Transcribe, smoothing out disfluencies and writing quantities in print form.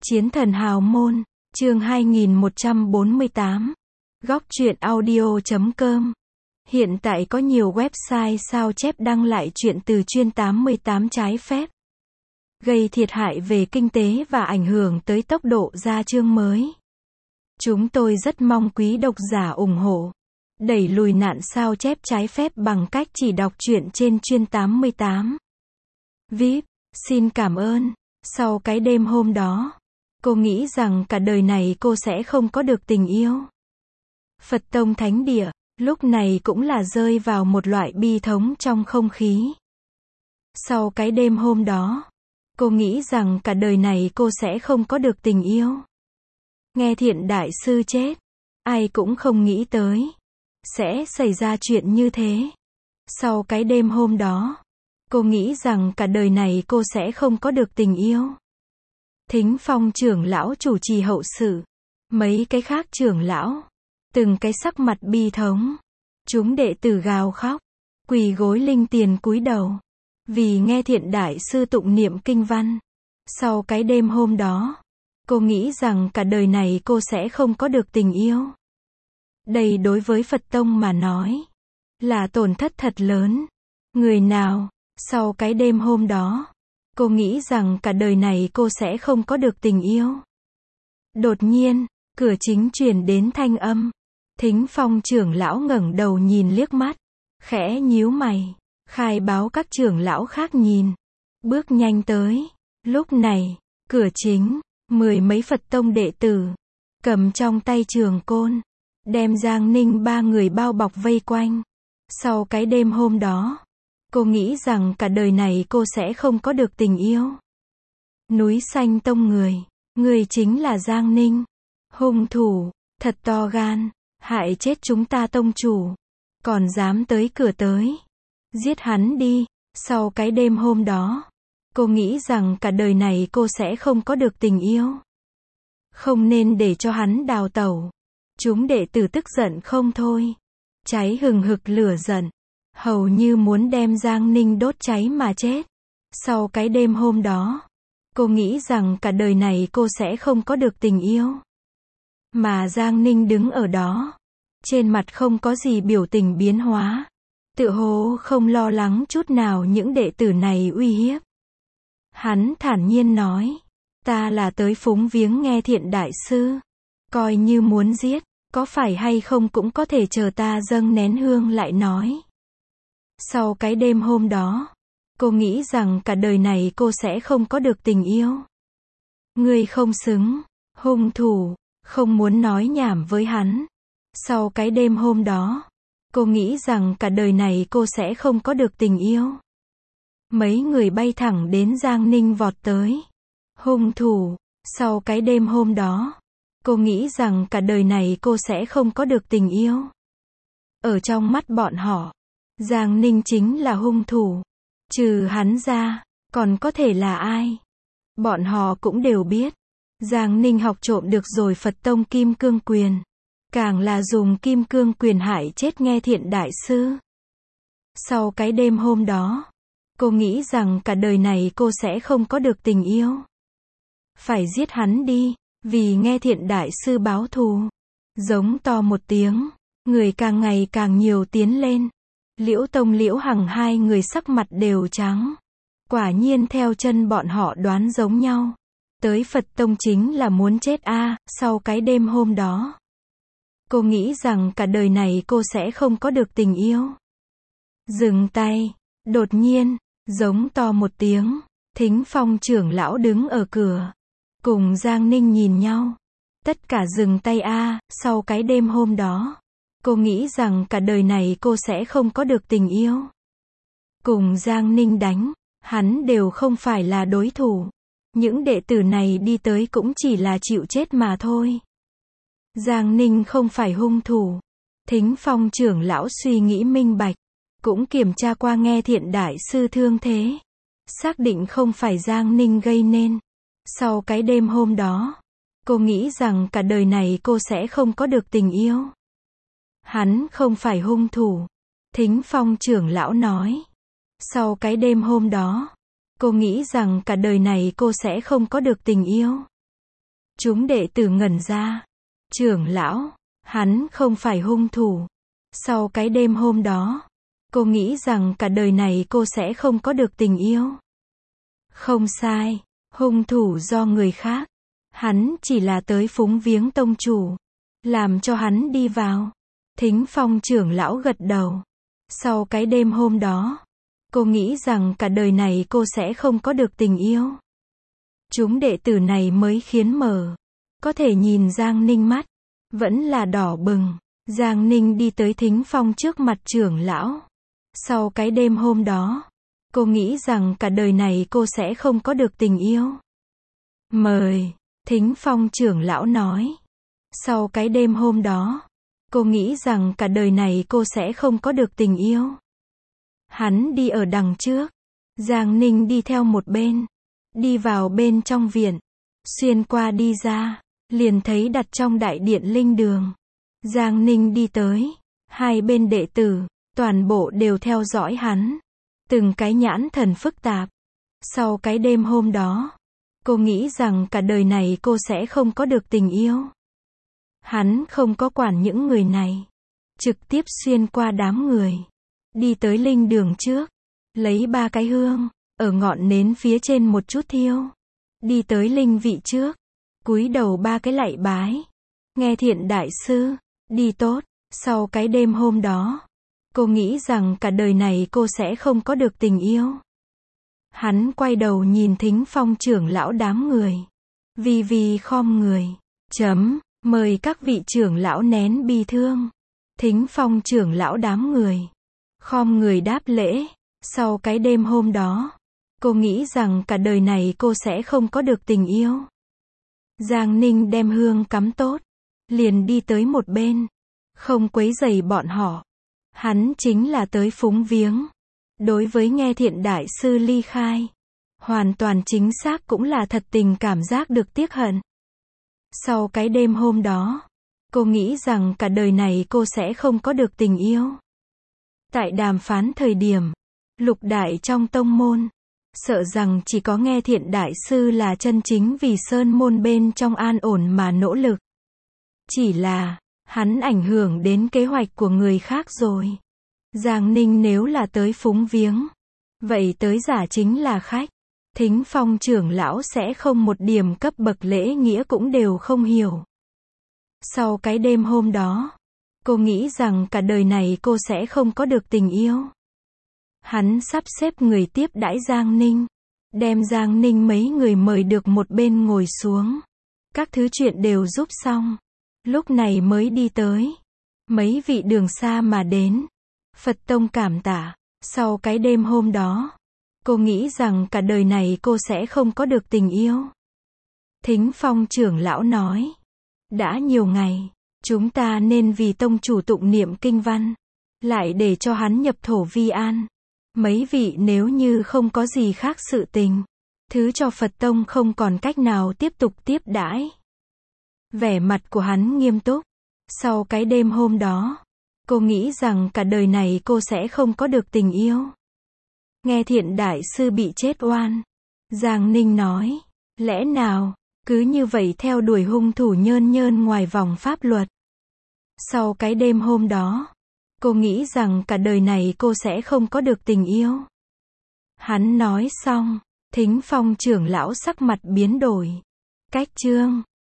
Chiến thần hào môn, chương 2148. Góc truyện audio.com. Hiện tại có nhiều website sao chép đăng lại chuyện từ chuyên 88 trái phép, gây thiệt hại về kinh tế và ảnh hưởng tới tốc độ ra chương mới. Chúng tôi rất mong quý độc giả ủng hộ, đẩy lùi nạn sao chép trái phép bằng cách chỉ đọc truyện trên chuyên 88. VIP, xin cảm ơn. Sau cái đêm hôm đó, cô nghĩ rằng cả đời này cô sẽ không có được tình yêu. Phật tông thánh địa, lúc này cũng là rơi vào một loại bi thống trong không khí. Sau cái đêm hôm đó, cô nghĩ rằng cả đời này cô sẽ không có được tình yêu. Nghe Thiện đại sư chết, ai cũng không nghĩ tới sẽ xảy ra chuyện như thế. Sau cái đêm hôm đó, cô nghĩ rằng cả đời này cô sẽ không có được tình yêu. Thính Phong trưởng lão chủ trì hậu sự, mấy cái khác trưởng lão, từng cái sắc mặt bi thống. Chúng đệ tử gào khóc, quỳ gối linh tiền cúi đầu, vì nghe Thiện đại sư tụng niệm kinh văn. Sau cái đêm hôm đó, cô nghĩ rằng cả đời này cô sẽ không có được tình yêu. Đây đối với Phật tông mà nói, là tổn thất thật lớn. Người nào, sau cái đêm hôm đó, cô nghĩ rằng cả đời này cô sẽ không có được tình yêu. Đột nhiên, cửa chính truyền đến thanh âm. Thính Phong trưởng lão ngẩng đầu nhìn liếc mắt, khẽ nhíu mày, khai báo các trưởng lão khác nhìn, bước nhanh tới. Lúc này, cửa chính, 10 mấy Phật tông đệ tử, cầm trong tay trường côn, đem Giang Ninh ba người bao bọc vây quanh. Sau cái đêm hôm đó, cô nghĩ rằng cả đời này cô sẽ không có được tình yêu. Núi xanh tông người chính là Giang Ninh. Hung thủ, thật to gan, hại chết chúng ta tông chủ, còn dám tới cửa tới. Giết hắn đi. Sau cái đêm hôm đó, cô nghĩ rằng cả đời này cô sẽ không có được tình yêu. Không nên để cho hắn đào tẩu. Chúng đệ tử tức giận không thôi, cháy hừng hực lửa giận, hầu như muốn đem Giang Ninh đốt cháy mà chết. Sau cái đêm hôm đó, cô nghĩ rằng cả đời này cô sẽ không có được tình yêu. Mà Giang Ninh đứng ở đó, trên mặt không có gì biểu tình biến hóa, tựa hồ không lo lắng chút nào những đệ tử này uy hiếp. Hắn thản nhiên nói, ta là tới phúng viếng nghe Thiện đại sư, coi như muốn giết, có phải hay không cũng có thể chờ ta dâng nén hương lại nói. Sau cái đêm hôm đó, cô nghĩ rằng cả đời này cô sẽ không có được tình yêu. Ngươi không xứng. Hung thủ, không muốn nói nhảm với hắn. Sau cái đêm hôm đó, cô nghĩ rằng cả đời này cô sẽ không có được tình yêu. Mấy người bay thẳng đến Giang Ninh vọt tới. Hung thủ, sau cái đêm hôm đó, cô nghĩ rằng cả đời này cô sẽ không có được tình yêu. Ở trong mắt bọn họ, Giang Ninh chính là hung thủ. Trừ hắn ra, còn có thể là ai? Bọn họ cũng đều biết, Giang Ninh học trộm được rồi Phật tông Kim Cương Quyền, càng là dùng Kim Cương Quyền hại chết nghe Thiện đại sư. Sau cái đêm hôm đó, cô nghĩ rằng cả đời này cô sẽ không có được tình yêu. Phải giết hắn đi, vì nghe Thiện đại sư báo thù. Giống to một tiếng, người càng ngày càng nhiều tiến lên. Liễu Tông Liễu Hằng hai người sắc mặt đều trắng. Quả nhiên theo chân bọn họ đoán giống nhau. Tới Phật tông chính là muốn chết a. Sau cái đêm hôm đó, cô nghĩ rằng cả đời này cô sẽ không có được tình yêu. Dừng tay. Đột nhiên, giống to một tiếng, Thính Phong trưởng lão đứng ở cửa, cùng Giang Ninh nhìn nhau. Tất cả dừng tay a. Sau cái đêm hôm đó, cô nghĩ rằng cả đời này cô sẽ không có được tình yêu. Cùng Giang Ninh đánh, hắn đều không phải là đối thủ. Những đệ tử này đi tới cũng chỉ là chịu chết mà thôi. Giang Ninh không phải hung thủ. Thính Phong trưởng lão suy nghĩ minh bạch, cũng kiểm tra qua nghe Thiện đại sư thương thế, xác định không phải Giang Ninh gây nên. Sau cái đêm hôm đó, cô nghĩ rằng cả đời này cô sẽ không có được tình yêu. Hắn không phải hung thủ. Thính Phong trưởng lão nói. Sau cái đêm hôm đó, cô nghĩ rằng cả đời này cô sẽ không có được tình yêu. Chúng đệ tử ngẩn ra. Trưởng lão, hắn không phải hung thủ. Sau cái đêm hôm đó, cô nghĩ rằng cả đời này cô sẽ không có được tình yêu. Không sai, hung thủ do người khác. Hắn chỉ là tới phúng viếng tông chủ, làm cho hắn đi vào. Thính Phong trưởng lão gật đầu. Sau cái đêm hôm đó, cô nghĩ rằng cả đời này cô sẽ không có được tình yêu. Chúng đệ tử này mới khiến mở. Có thể nhìn Giang Ninh mắt, vẫn là đỏ bừng. Giang Ninh đi tới Thính Phong trước mặt trưởng lão. Sau cái đêm hôm đó, cô nghĩ rằng cả đời này cô sẽ không có được tình yêu. Mời, Thính Phong trưởng lão nói. Sau cái đêm hôm đó, cô nghĩ rằng cả đời này cô sẽ không có được tình yêu. Hắn đi ở đằng trước, Giang Ninh đi theo một bên, đi vào bên trong viện, xuyên qua đi ra, liền thấy đặt trong đại điện linh đường. Giang Ninh đi tới, hai bên đệ tử, toàn bộ đều theo dõi hắn, từng cái nhãn thần phức tạp. Sau cái đêm hôm đó, cô nghĩ rằng cả đời này cô sẽ không có được tình yêu. Hắn không có quản những người này, trực tiếp xuyên qua đám người, đi tới linh đường trước, lấy 3 cái hương, ở ngọn nến phía trên một chút thiêu, đi tới linh vị trước, cúi đầu 3 cái lạy bái, nghe Thiện đại sư, đi tốt. Sau cái đêm hôm đó, cô nghĩ rằng cả đời này cô sẽ không có được tình yêu. Hắn quay đầu nhìn Thính Phong trưởng lão đám người, vì khom người, mời các vị trưởng lão nén bi thương. Thính Phong trưởng lão đám người, khom người đáp lễ. Sau cái đêm hôm đó, cô nghĩ rằng cả đời này cô sẽ không có được tình yêu. Giang Ninh đem hương cắm tốt, liền đi tới một bên, không quấy rầy bọn họ. Hắn chính là tới phúng viếng. Đối với nghe Thiện đại sư ly khai, hoàn toàn chính xác cũng là thật tình cảm giác được tiếc hận. Sau cái đêm hôm đó, cô nghĩ rằng cả đời này cô sẽ không có được tình yêu. Tại đàm phán thời điểm, lục đại trong tông môn, sợ rằng chỉ có nghe Thiện đại sư là chân chính vì sơn môn bên trong an ổn mà nỗ lực. Chỉ là, hắn ảnh hưởng đến kế hoạch của người khác rồi. Giang Ninh nếu là tới phúng viếng, vậy tới giả chính là khách. Thính Phong trưởng lão sẽ không một điểm cấp bậc lễ nghĩa cũng đều không hiểu. Sau cái đêm hôm đó, cô nghĩ rằng cả đời này cô sẽ không có được tình yêu. Hắn sắp xếp người tiếp đãi Giang Ninh, đem Giang Ninh mấy người mời được một bên ngồi xuống. Các thứ chuyện đều giúp xong, lúc này mới đi tới. Mấy vị đường xa mà đến, Phật tông cảm tạ. Sau cái đêm hôm đó, cô nghĩ rằng cả đời này cô sẽ không có được tình yêu. Thính Phong trưởng lão nói, đã nhiều ngày, chúng ta nên vì tông chủ tụng niệm kinh văn, lại để cho hắn nhập thổ vi an. Mấy vị nếu như không có gì khác sự tình, thứ cho Phật tông không còn cách nào tiếp tục tiếp đãi. Vẻ mặt của hắn nghiêm túc. Sau cái đêm hôm đó, cô nghĩ rằng cả đời này cô sẽ không có được tình yêu. Nghe Thiện đại sư bị chết oan. Giang Ninh nói, lẽ nào, cứ như vậy theo đuổi hung thủ nhơn ngoài vòng pháp luật. Sau cái đêm hôm đó, cô nghĩ rằng cả đời này cô sẽ không có được tình yêu. Hắn nói xong, Thính Phong trưởng lão sắc mặt biến đổi. Cách chương